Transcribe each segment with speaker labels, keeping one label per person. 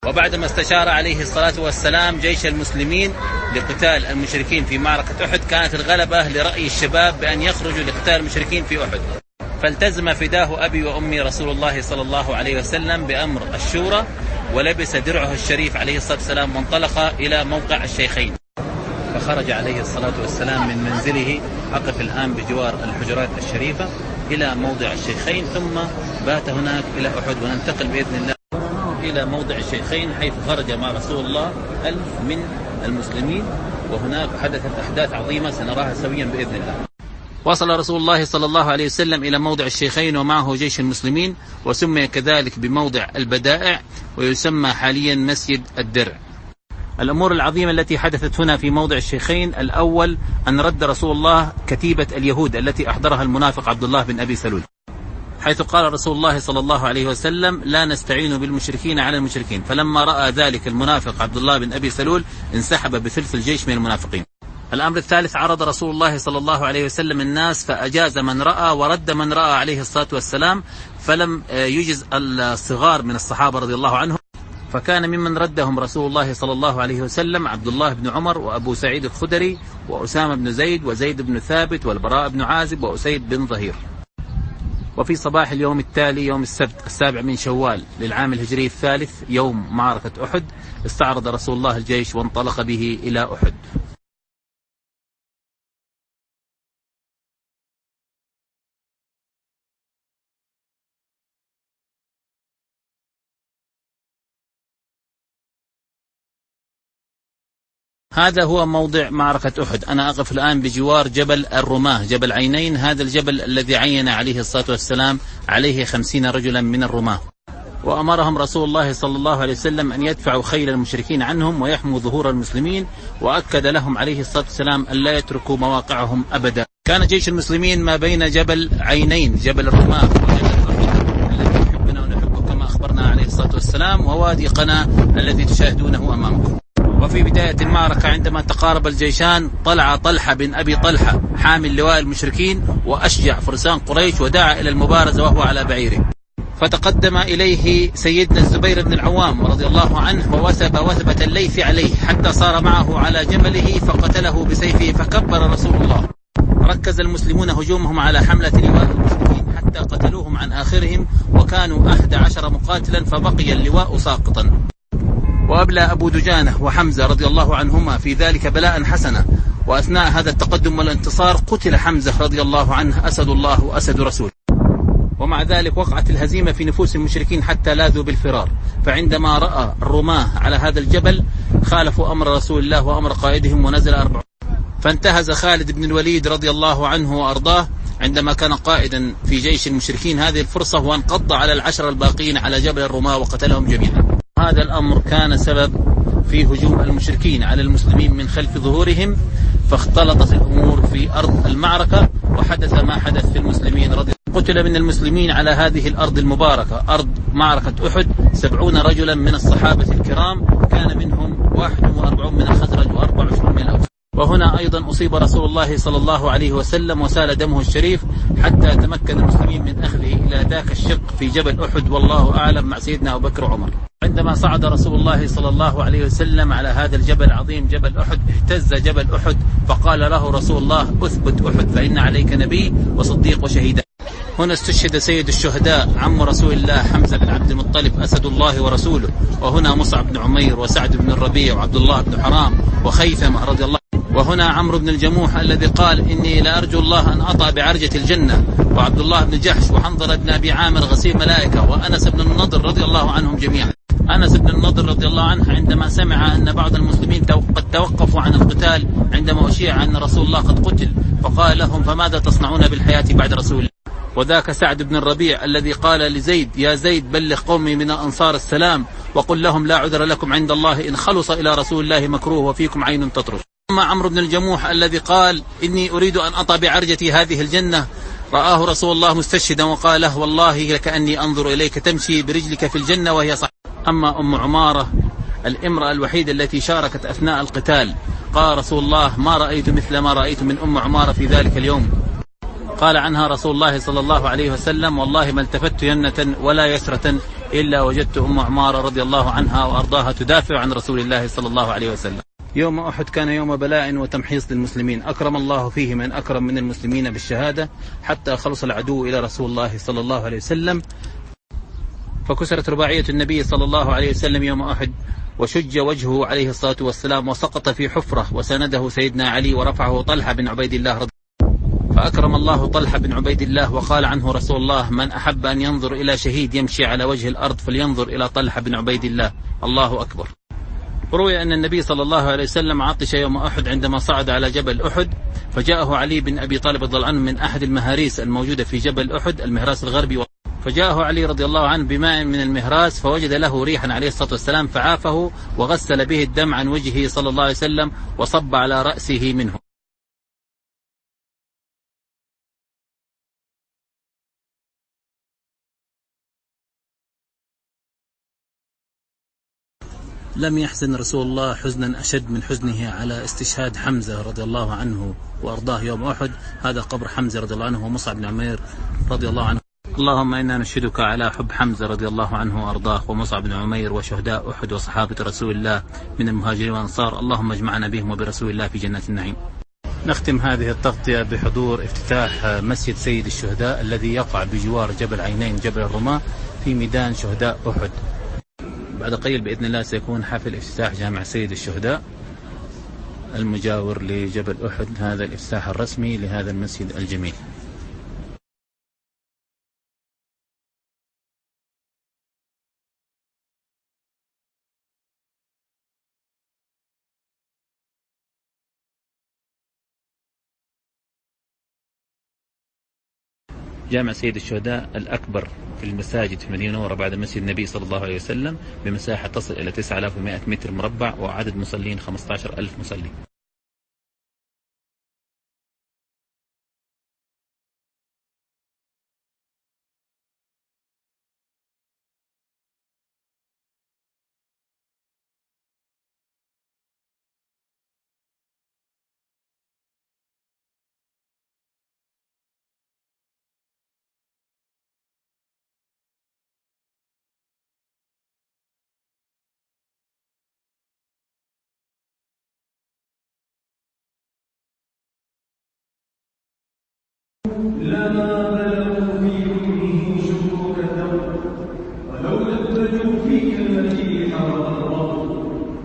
Speaker 1: وبعدما استشار عليه الصلاة والسلام جيش المسلمين لقتال المشركين في معركة أحد، كانت الغلبة لرأي الشباب بأن يخرجوا لقتال المشركين في أحد، فالتزم فداه أبي وأمي رسول الله صلى الله عليه وسلم بأمر الشورى، ولبس درعه الشريف عليه الصلاة والسلام وانطلق إلى موقع الشيخين. فخرج عليه الصلاة والسلام من منزله، أقف الآن بجوار الحجرات الشريفة، إلى موضع الشيخين، ثم بات هناك إلى أحد، وننتقل بإذن الله إلى موضع الشيخين حيث خرج مع رسول الله 1000 من المسلمين، وهناك حدثت أحداث عظيمة سنراها سويا بإذن الله. وصل رسول الله صلى الله عليه وسلم إلى موضع الشيخين ومعه جيش المسلمين، وسمي كذلك بموضع البدائع، ويسمى حاليا مسجد الدرع. الأمور العظيمة التي حدثت هنا في موضع الشيخين: الأول أن رد رسول الله كتيبة اليهود التي أحضرها المنافق عبد الله بن أبي سلول، حيث قال رسول الله صلى الله عليه وسلم: لا نستعين بالمشركين على المشركين. فلما رأى ذلك المنافق عبد الله بن أبي سلول انسحب بثلث الجيش من المنافقين. الأمر الثالث: عرض رسول الله صلى الله عليه وسلم الناس، فأجاز من رأى ورد من رأى عليه الصلاة والسلام، فلم يجز الصغار من الصحابة رضي الله عنهم، فكان ممن ردهم رسول الله صلى الله عليه وسلم عبد الله بن عمر وأبو سعيد الخدري وأسامة بن زيد وزيد بن ثابت والبراء بن عازب وأسيد بن ظهير. وفي صباح اليوم التالي يوم السبت 7 من شوال للعام الهجري الثالث، يوم معركة أحد، استعرض رسول الله الجيش وانطلق به إلى أحد. هذا هو موضع معركة أحد. أنا أقف الآن بجوار جبل الرماة، جبل عينين، هذا الجبل الذي عين عليه الصلاة والسلام عليه 50 رجلا من الرماة، وأمرهم رسول الله صلى الله عليه وسلم أن يدفعوا خيل المشركين عنهم ويحموا ظهور المسلمين، وأكد لهم عليه الصلاة والسلام أن لا يتركوا مواقعهم أبدا. كان جيش المسلمين ما بين جبل عينين جبل الرماة وجبل أحد الذي يحبنا ونحبه كما أخبرنا عليه الصلاة والسلام، ووادي قنا الذي تشاهدونه أمامكم. وفي بداية المعركة عندما تقارب الجيشان، طلع طلحة بن أبي طلحة حامل لواء المشركين وأشجع فرسان قريش، ودعا إلى المبارزة وهو على بعيره، فتقدم إليه سيدنا الزبير بن العوام رضي الله عنه ووثب وثبة الليث عليه حتى صار معه على جمله فقتله بسيفه، فكبر رسول الله. ركز المسلمون هجومهم على حملة لواء المشركين حتى قتلوهم عن آخرهم، وكانوا 11 مقاتلا، فبقي اللواء ساقطا. وأبلى أبو دجانة وحمزة رضي الله عنهما في ذلك بلاء حسنا، وأثناء هذا التقدم والانتصار قتل حمزة رضي الله عنه، أسد الله وأسد رسوله. ومع ذلك وقعت الهزيمة في نفوس المشركين حتى لاذوا بالفرار، فعندما رأى الرماة على هذا الجبل خالفوا أمر رسول الله وأمر قائدهم ونزل 40. فانتهز خالد بن الوليد رضي الله عنه وأرضاه عندما كان قائدا في جيش المشركين هذه الفرصة، وانقض على 10 الباقين على جبل الرماة وقتلهم جميعا. هذا الأمر كان سبب في هجوم المشركين على المسلمين من خلف ظهورهم، فاختلطت الأمور في أرض المعركة، وحدث ما حدث في المسلمين قتل من المسلمين على هذه الأرض المباركة أرض معركة أحد 70 رجلا من الصحابة الكرام، كان منهم 41 من الخزرج و24 من الأوس. وهنا أيضا أصيب رسول الله صلى الله عليه وسلم وسال دمه الشريف، حتى تمكن المسلمين من أخذه إلى ذاك الشق في جبل أحد، والله أعلم، مع سيدنا أبو بكر وعمر. عندما صعد رسول الله صلى الله عليه وسلم على هذا الجبل العظيم جبل أحد، اهتز جبل أحد، فقال له رسول الله: أثبت أحد فإن عليك نبي وصديق وشهيدا. هنا استشهد سيد الشهداء عم رسول الله حمزة بن عبد المطلب أسد الله ورسوله، وهنا مصعب بن عمير وسعد بن الربيع وعبد الله بن حرام وخيثمة رضي الله. وهنا عمرو بن الجموح الذي قال: إني لأرجو الله أن أطأ بعرجة الجنة، وعبد الله بن جحش وحنظلة بن أبي عامر غسيل ملائكة، وأنس بن النضر رضي الله عنهم جميعا. أنس بن النضر رضي الله عنه عندما سمع أن بعض المسلمين قد توقفوا عن القتال عندما أشيع أن رسول الله قد قتل، فقال لهم: فماذا تصنعون بالحياة بعد رسول الله؟ وذاك سعد بن الربيع الذي قال لزيد: يا زيد بلغ قومي من الأنصار السلام، وقل لهم لا عذر لكم عند الله إن خلص إلى رسول الله مكروه وفيكم عين تطرف. أما عمرو بن الجموح الذي قال: إني أريد أن أطأ بعرجتي هذه الجنة، رآه رسول الله مستشهدا وقال له: والله لكأني أنظر إليك تمشي برجلك في الجنة وهي صح. أما أم عمارة الامرأة الوحيدة التي شاركت أثناء القتال، قال رسول الله: ما رأيت مثل ما رأيت من أم عمارة في ذلك اليوم. قال عنها رسول الله صلى الله عليه وسلم: والله ما التفت يمنة ولا يسرة إلا وجدت أم عمارة رضي الله عنها وأرضاها تدافع عن رسول الله صلى الله عليه وسلم. يوم أحد كان يوم بلاء وتمحيص للمسلمين، أكرم الله فيه من أكرم من المسلمين بالشهادة حتى خلص العدو إلى رسول الله صلى الله عليه وسلم، فكسرت رباعية النبي صلى الله عليه وسلم يوم أحد، وشج وجهه عليه الصلاة والسلام وسقط في حفرة، وسنده سيدنا علي ورفعه طلحة بن عبيد الله فأكرم الله طلحة بن عبيد الله، وقال عنه رسول الله: من أحب أن ينظر إلى شهيد يمشي على وجه الأرض فلينظر إلى طلحة بن عبيد الله. الله أكبر. روي أن النبي صلى الله عليه وسلم عطش يوم أحد عندما صعد على جبل أحد، فجاءه علي بن أبي طالب رضي الله عنه من أحد المهاريس الموجودة في جبل أحد، المهراس الغربي، فجاءه علي رضي الله عنه بماء من المهراس فوجد له ريحا عليه الصلاة والسلام، فعافه وغسل به الدم عن وجهه صلى الله عليه وسلم وصب على رأسه منه. لم يحزن رسول الله حزنا أشد من حزنه على استشهاد حمزة رضي الله عنه وأرضاه يوم أحد. هذا قبر حمزة رضي الله عنه ومصعب بن عمير رضي الله عنه. اللهم إنا نشهدك على حب حمزة رضي الله عنه وأرضاه ومصعب بن عمير وشهداء أحد وصحابة رسول الله من المهاجرين والأنصار، اللهم اجمعنا بهم وبرسول الله في جنات النعيم. نختم هذه التغطية بحضور افتتاح مسجد سيد الشهداء الذي يقع بجوار جبل عينين جبل الرماة في ميدان شهداء أحد. بعد قليل بإذن الله سيكون حفل افتتاح جامع سيد الشهداء المجاور لجبل أحد، هذا الافتتاح الرسمي لهذا المسجد الجميل. جامع سيد الشهداء الأكبر في المساجد في المدينة المنورة بعد مسجد النبي صلى الله عليه وسلم، بمساحة تصل إلى 9100 متر مربع، وعدد مصلين 15,000 مصلي.
Speaker 2: لما بلغوا في كله شكوك الذوق، ولو لبجوا في كلمته حرم الرب.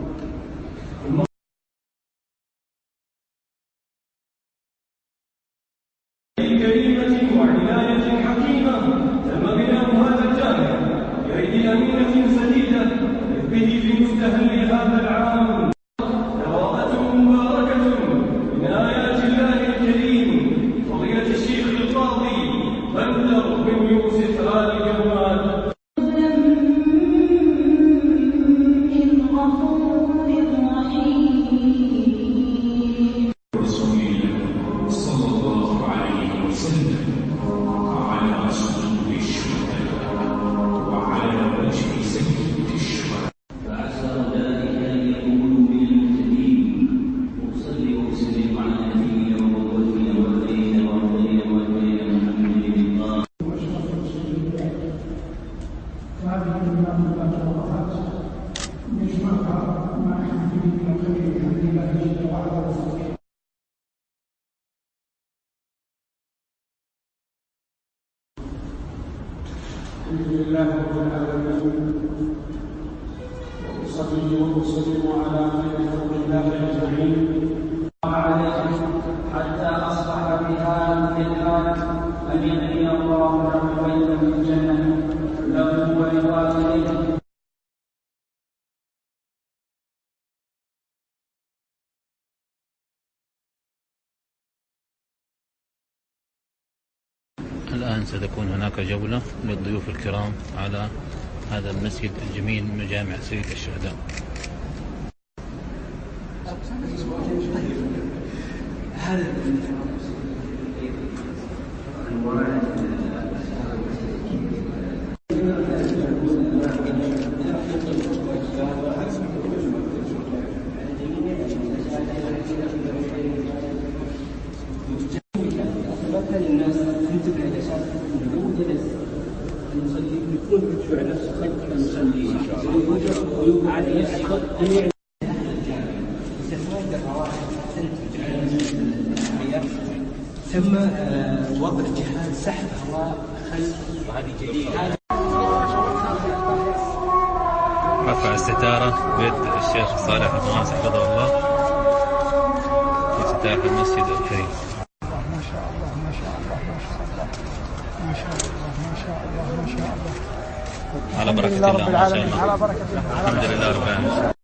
Speaker 2: كريمة وعناية حكيمة تم بناء هذا الجامع بأيدي أمينة سديدة به في مستهل هذا العام. براءة مباركة من آيات الله الكريم فضيلة الشيخ القاضي بندر بن يوسف آل جواد. الحمد لله رب العالمين، وأصلي وأسلم على خير خلق الله أجمعين حتى أصبح بهذه الحال أن يبني الله له بيتا في الجنة له ولوالديه.
Speaker 1: الآن ستكون هناك جولة للضيوف الكرام على هذا المسجد الجميل من جامع سيد الشهداء.
Speaker 2: الناس تنتبه على المصلي يكون على نفسه خلق
Speaker 3: ثم وضع جهاز سحب هواء خلف وهذه جديدة.
Speaker 1: رفع الستارة بيد الشيخ صالح الغامس حفظه الله في افتتاح المسجد الكريم.
Speaker 4: ما شاء الله ما شاء الله ما شاء الله ما شاء الله ما شاء الله ما شاء الله.
Speaker 1: على بركة الله ما شاء الله. الحمد لله رب العالمين.